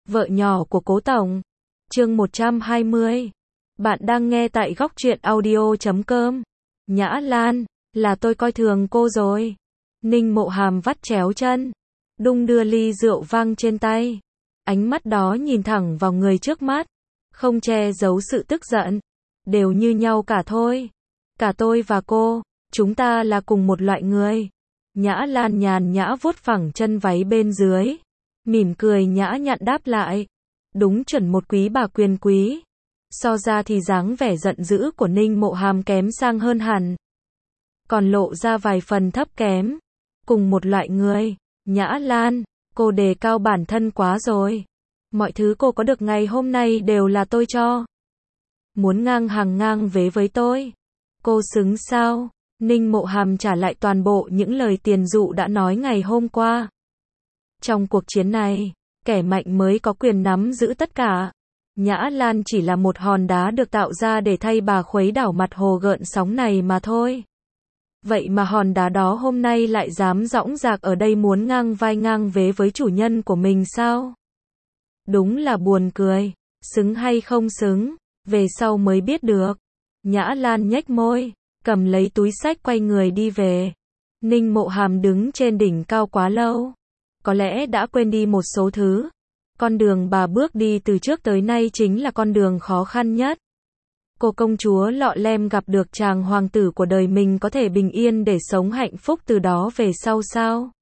Vợ nhỏ của Cố Tổng. Chương 120. Bạn đang nghe tại góc truyện audio.com. Nhã Lan, là tôi coi thường cô rồi. Ninh Mộ Hàm vắt chéo chân, đung đưa ly rượu vang trên tay. Ánh mắt đó nhìn thẳng vào người trước mắt, không che giấu sự tức giận. Đều như nhau cả thôi. Cả tôi và cô, chúng ta là cùng một loại người. Nhã Lan nhàn nhã vuốt phẳng chân váy bên dưới, mỉm cười nhã nhặn đáp lại. Đúng chuẩn một quý bà quyền quý. So ra thì dáng vẻ giận dữ của Ninh Mộ Hàm kém sang hơn hẳn, còn lộ ra vài phần thấp kém. Cùng một loại người. Nhã Lan, cô đề cao bản thân quá rồi. Mọi thứ cô có được ngày hôm nay đều là tôi cho. Muốn ngang hàng ngang vế với tôi, cô xứng sao? Ninh Mộ Hàm trả lại toàn bộ những lời tiền dụ đã nói ngày hôm qua. Trong cuộc chiến này, kẻ mạnh mới có quyền nắm giữ tất cả. Nhã Lan chỉ là một hòn đá được tạo ra để thay bà khuấy đảo mặt hồ gợn sóng này mà thôi. Vậy mà hòn đá đó hôm nay lại dám dõng dạc ở đây muốn ngang vai ngang vế với chủ nhân của mình sao? Đúng là buồn cười. Xứng hay không xứng, về sau mới biết được. Nhã Lan nhếch môi, cầm lấy túi xách quay người đi về. Ninh Mộ Hàm đứng trên đỉnh cao quá lâu, có lẽ đã quên đi một số thứ. Con đường bà bước đi từ trước tới nay chính là con đường khó khăn nhất. Cô công chúa lọ lem gặp được chàng hoàng tử của đời mình có thể bình yên để sống hạnh phúc từ đó về sau sao?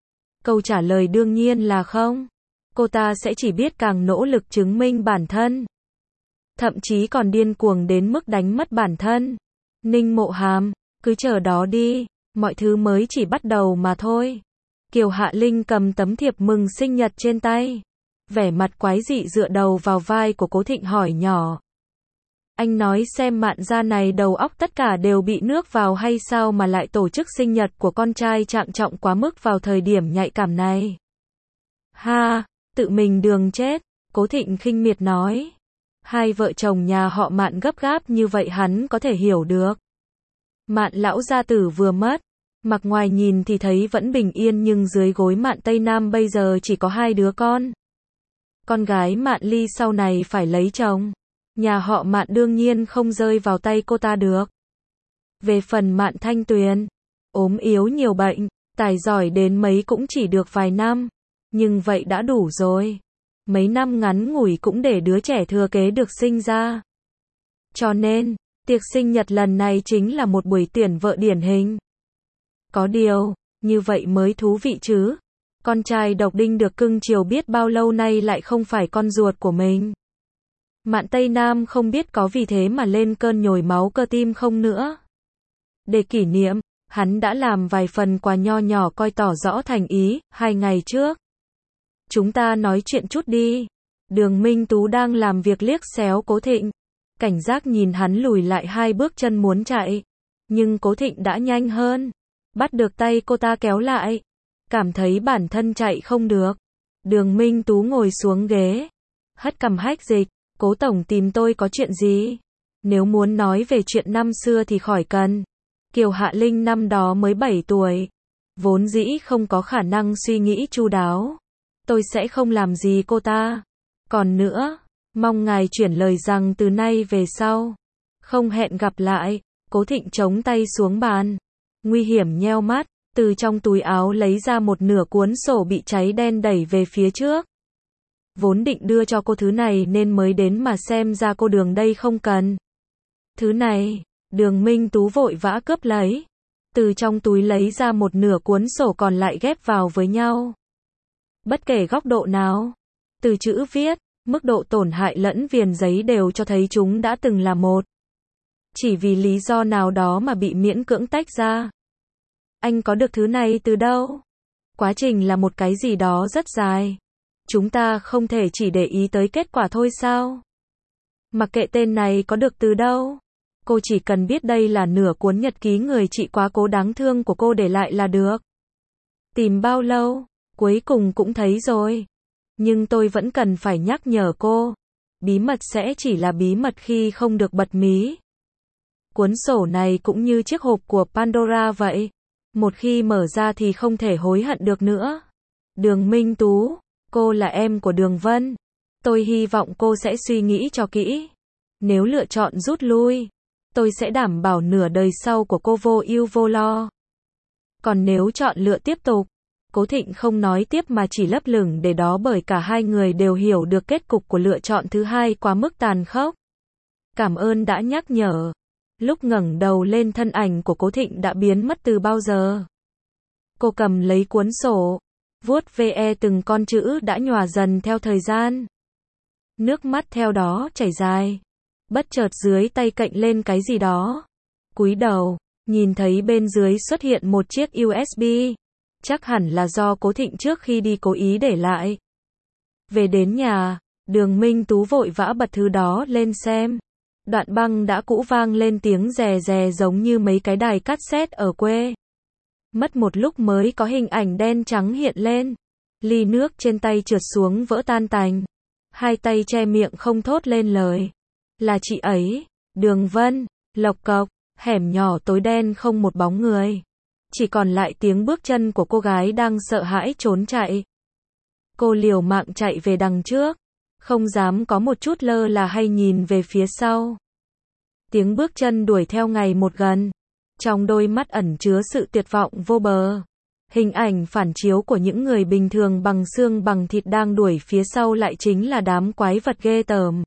Câu trả lời đương nhiên là không. Cô ta sẽ chỉ biết càng nỗ lực chứng minh bản thân, thậm chí còn điên cuồng đến mức đánh mất bản thân. Ninh Mộ Hàm, cứ chờ đó đi, mọi thứ mới chỉ bắt đầu mà thôi. Kiều Hạ Linh cầm tấm thiệp mừng sinh nhật trên tay, vẻ mặt quái dị dựa đầu vào vai của Cố Thịnh hỏi nhỏ. Anh nói xem Mạn gia này đầu óc tất cả đều bị nước vào hay sao mà lại tổ chức sinh nhật của con trai trạng trọng quá mức vào thời điểm nhạy cảm này. Ha, tự mình đường chết, Cố Thịnh khinh miệt nói. Hai vợ chồng nhà họ Mạn gấp gáp như vậy hắn có thể hiểu được. Mạn lão gia tử vừa mất, mặc ngoài nhìn thì thấy vẫn bình yên nhưng dưới gối Mạn Tây Nam bây giờ chỉ có hai đứa con. Con gái Mạn Ly sau này phải lấy chồng. Nhà họ Mạn đương nhiên không rơi vào tay cô ta được. Về phần Mạn Thanh Tuyền, ốm yếu nhiều bệnh, tài giỏi đến mấy cũng chỉ được vài năm. Nhưng vậy đã đủ rồi. Mấy năm ngắn ngủi cũng để đứa trẻ thừa kế được sinh ra. Cho nên, tiệc sinh nhật lần này chính là một buổi tuyển vợ điển hình. Có điều, như vậy mới thú vị chứ. Con trai độc đinh được cưng chiều biết bao lâu nay lại không phải con ruột của mình. Mạn Tây Nam không biết có vì thế mà lên cơn nhồi máu cơ tim không nữa. Để kỷ niệm, hắn đã làm vài phần quà nho nhỏ coi tỏ rõ thành ý. 2 ngày trước, chúng ta nói chuyện chút đi. Đường Minh Tú đang làm việc liếc xéo Cố Thịnh, cảnh giác nhìn hắn lùi lại 2 bước chân muốn chạy. Nhưng Cố Thịnh đã nhanh hơn, bắt được tay cô ta kéo lại. Cảm thấy bản thân chạy không được, Đường Minh Tú ngồi xuống ghế, hất cằm hách dịch. Cố tổng tìm tôi có chuyện gì? Nếu muốn nói về chuyện năm xưa thì khỏi cần. Kiều Hạ Linh năm đó mới 7 tuổi, vốn dĩ không có khả năng suy nghĩ chu đáo. Tôi sẽ không làm gì cô ta. Còn nữa, mong ngài chuyển lời rằng từ nay về sau không hẹn gặp lại. Cố Thịnh chống tay xuống bàn, nguy hiểm nheo mắt, từ trong túi áo lấy ra một nửa cuốn sổ bị cháy đen đẩy về phía trước. Vốn định đưa cho cô thứ này nên mới đến mà xem ra cô Đường đây không cần. Thứ này, Đường Minh Tú vội vã cướp lấy. Từ trong túi lấy ra một nửa cuốn sổ còn lại ghép vào với nhau. Bất kể góc độ nào, từ chữ viết, mức độ tổn hại lẫn viền giấy đều cho thấy chúng đã từng là một. Chỉ vì lý do nào đó mà bị miễn cưỡng tách ra. Anh có được thứ này từ đâu? Quá trình là một cái gì đó rất dài. Chúng ta không thể chỉ để ý tới kết quả thôi sao? Mặc kệ tên này có được từ đâu, cô chỉ cần biết đây là nửa cuốn nhật ký người chị quá cố đáng thương của cô để lại là được. Tìm bao lâu, cuối cùng cũng thấy rồi. Nhưng tôi vẫn cần phải nhắc nhở cô, bí mật sẽ chỉ là bí mật khi không được bật mí. Cuốn sổ này cũng như chiếc hộp của Pandora vậy, một khi mở ra thì không thể hối hận được nữa. Đường Minh Tú, cô là em của Đường Vân. Tôi hy vọng cô sẽ suy nghĩ cho kỹ. Nếu lựa chọn rút lui, tôi sẽ đảm bảo nửa đời sau của cô vô ưu vô lo. Còn nếu chọn lựa tiếp tục, Cố Thịnh không nói tiếp mà chỉ lấp lửng để đó bởi cả hai người đều hiểu được kết cục của lựa chọn thứ hai quá mức tàn khốc. Cảm ơn đã nhắc nhở. Lúc ngẩng đầu lên thân ảnh của Cố Thịnh đã biến mất từ bao giờ. Cô cầm lấy cuốn sổ, vuốt ve từng con chữ đã nhòa dần theo thời gian. Nước mắt theo đó chảy dài. Bất chợt dưới tay cạnh lên cái gì đó. Cúi đầu, nhìn thấy bên dưới xuất hiện một chiếc USB. Chắc hẳn là do Cố Thịnh trước khi đi cố ý để lại. Về đến nhà, Đường Minh Tú vội vã bật thứ đó lên xem. Đoạn băng đã cũ vang lên tiếng rè rè giống như mấy cái đài cassette ở quê. Mất một lúc mới có hình ảnh đen trắng hiện lên. Ly nước trên tay trượt xuống vỡ tan tành. Hai tay che miệng không thốt lên lời. Là chị ấy, Đường Vân, lộc cộc, hẻm nhỏ tối đen không một bóng người. Chỉ còn lại tiếng bước chân của cô gái đang sợ hãi trốn chạy. Cô liều mạng chạy về đằng trước, không dám có một chút lơ là hay nhìn về phía sau. Tiếng bước chân đuổi theo ngày một gần. Trong đôi mắt ẩn chứa sự tuyệt vọng vô bờ. Hình ảnh phản chiếu của những người bình thường bằng xương bằng thịt đang đuổi phía sau lại chính là đám quái vật ghê tởm.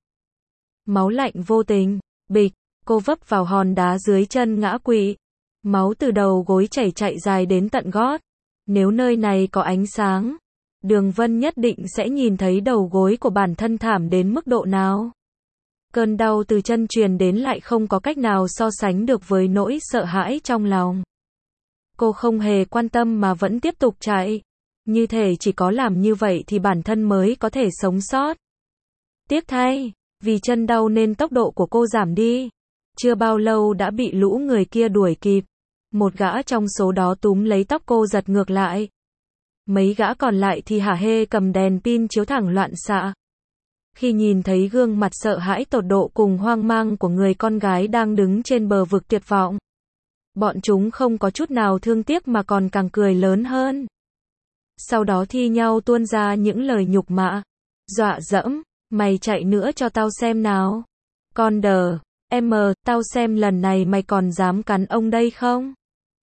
Máu lạnh vô tình, bịch, cô vấp vào hòn đá dưới chân ngã quỵ. Máu từ đầu gối chảy chạy dài đến tận gót. Nếu nơi này có ánh sáng, Đường Vân nhất định sẽ nhìn thấy đầu gối của bản thân thảm đến mức độ nào. Cơn đau từ chân truyền đến lại không có cách nào so sánh được với nỗi sợ hãi trong lòng. Cô không hề quan tâm mà vẫn tiếp tục chạy. Như thể chỉ có làm như vậy thì bản thân mới có thể sống sót. Tiếc thay, vì chân đau nên tốc độ của cô giảm đi. Chưa bao lâu đã bị lũ người kia đuổi kịp. Một gã trong số đó túm lấy tóc cô giật ngược lại. Mấy gã còn lại thì hả hê cầm đèn pin chiếu thẳng loạn xạ. Khi nhìn thấy gương mặt sợ hãi tột độ cùng hoang mang của người con gái đang đứng trên bờ vực tuyệt vọng, bọn chúng không có chút nào thương tiếc mà còn càng cười lớn hơn. Sau đó thi nhau tuôn ra những lời nhục mạ, dọa dẫm, mày chạy nữa cho tao xem nào. Con đờ, tao xem lần này mày còn dám cắn ông đây không?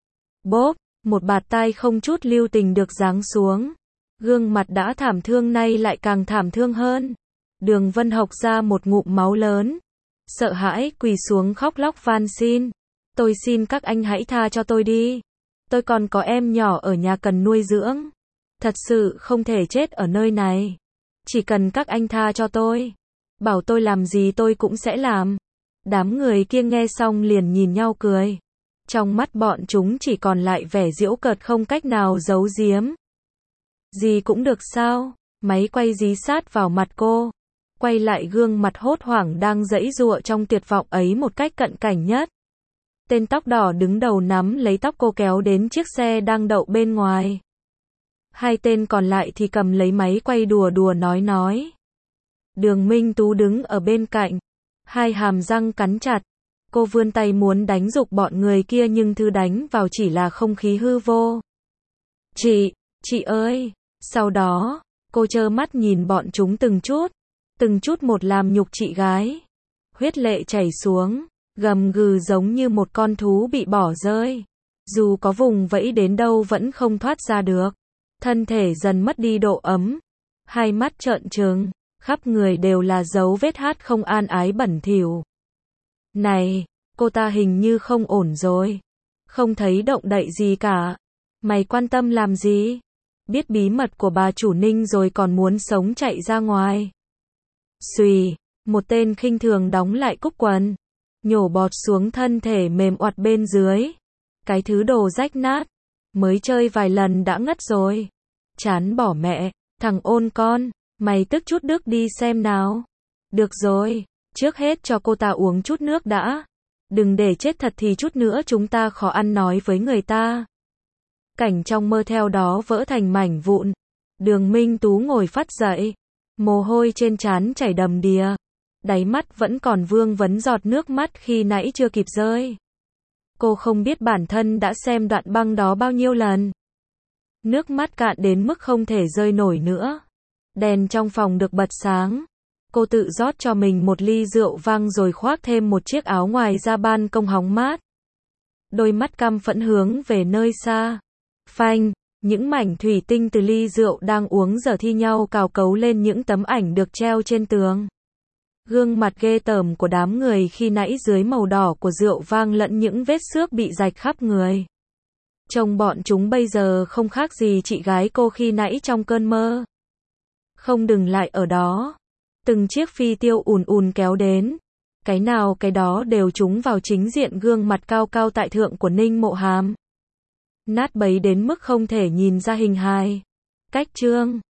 Bốp, một bạt tai không chút lưu tình được giáng xuống. Gương mặt đã thảm thương nay lại càng thảm thương hơn. Đường Vân hộc ra một ngụm máu lớn. Sợ hãi quỳ xuống khóc lóc van xin. Tôi xin các anh hãy tha cho tôi đi. Tôi còn có em nhỏ ở nhà cần nuôi dưỡng. Thật sự không thể chết ở nơi này. Chỉ cần các anh tha cho tôi. Bảo tôi làm gì tôi cũng sẽ làm. Đám người kia nghe xong liền nhìn nhau cười. Trong mắt bọn chúng chỉ còn lại vẻ giễu cợt không cách nào giấu giếm. Gì cũng được sao? Máy quay dí sát vào mặt cô. Quay lại gương mặt hốt hoảng đang giãy giụa trong tuyệt vọng ấy một cách cận cảnh nhất. Tên tóc đỏ đứng đầu nắm lấy tóc cô kéo đến chiếc xe đang đậu bên ngoài. Hai tên còn lại thì cầm lấy máy quay đùa đùa nói. Đường Minh Tú đứng ở bên cạnh. Hai hàm răng cắn chặt. Cô vươn tay muốn đánh giục bọn người kia nhưng thứ đánh vào chỉ là không khí hư vô. Chị ơi! Sau đó, cô trơ mắt nhìn bọn chúng từng chút một làm nhục chị gái. Huyết lệ chảy xuống, gầm gừ giống như một con thú bị bỏ rơi. Dù có vùng vẫy đến đâu vẫn không thoát ra được. Thân thể dần mất đi độ ấm. Hai mắt trợn trừng, khắp người đều là dấu vết hát không an ái bẩn thỉu. Này, cô ta hình như không ổn rồi. Không thấy động đậy gì cả. Mày quan tâm làm gì? Biết bí mật của bà chủ Ninh rồi còn muốn sống chạy ra ngoài. Xùy, một tên khinh thường đóng lại cúc quần. Nhổ bọt xuống thân thể mềm oặt bên dưới. Cái thứ đồ rách nát. Mới chơi vài lần đã ngất rồi. Chán bỏ mẹ, thằng ôn con. Mày tức chút đức đi xem nào. Được rồi, trước hết cho cô ta uống chút nước đã. Đừng để chết thật thì chút nữa chúng ta khó ăn nói với người ta. Cảnh trong mơ theo đó vỡ thành mảnh vụn. Đường Minh Tú ngồi phắt dậy. Mồ hôi trên trán chảy đầm đìa. Đáy mắt vẫn còn vương vấn giọt nước mắt khi nãy chưa kịp rơi. Cô không biết bản thân đã xem đoạn băng đó bao nhiêu lần. Nước mắt cạn đến mức không thể rơi nổi nữa. Đèn trong phòng được bật sáng. Cô tự rót cho mình một ly rượu vang rồi khoác thêm một chiếc áo ngoài ra ban công hóng mát. Đôi mắt căm phẫn hướng về nơi xa. Phanh, những mảnh thủy tinh từ ly rượu đang uống giờ thi nhau cào cấu lên những tấm ảnh được treo trên tường. Gương mặt ghê tởm của đám người khi nãy dưới màu đỏ của rượu vang lẫn những vết xước bị rạch khắp người. Trông bọn chúng bây giờ không khác gì chị gái cô khi nãy trong cơn mơ. Không dừng lại ở đó. Từng chiếc phi tiêu ùn ùn kéo đến. Cái nào cái đó đều trúng vào chính diện gương mặt cao cao tại thượng của Ninh Mộ Hàm. Nát bấy đến mức không thể nhìn ra hình hài. Cách chương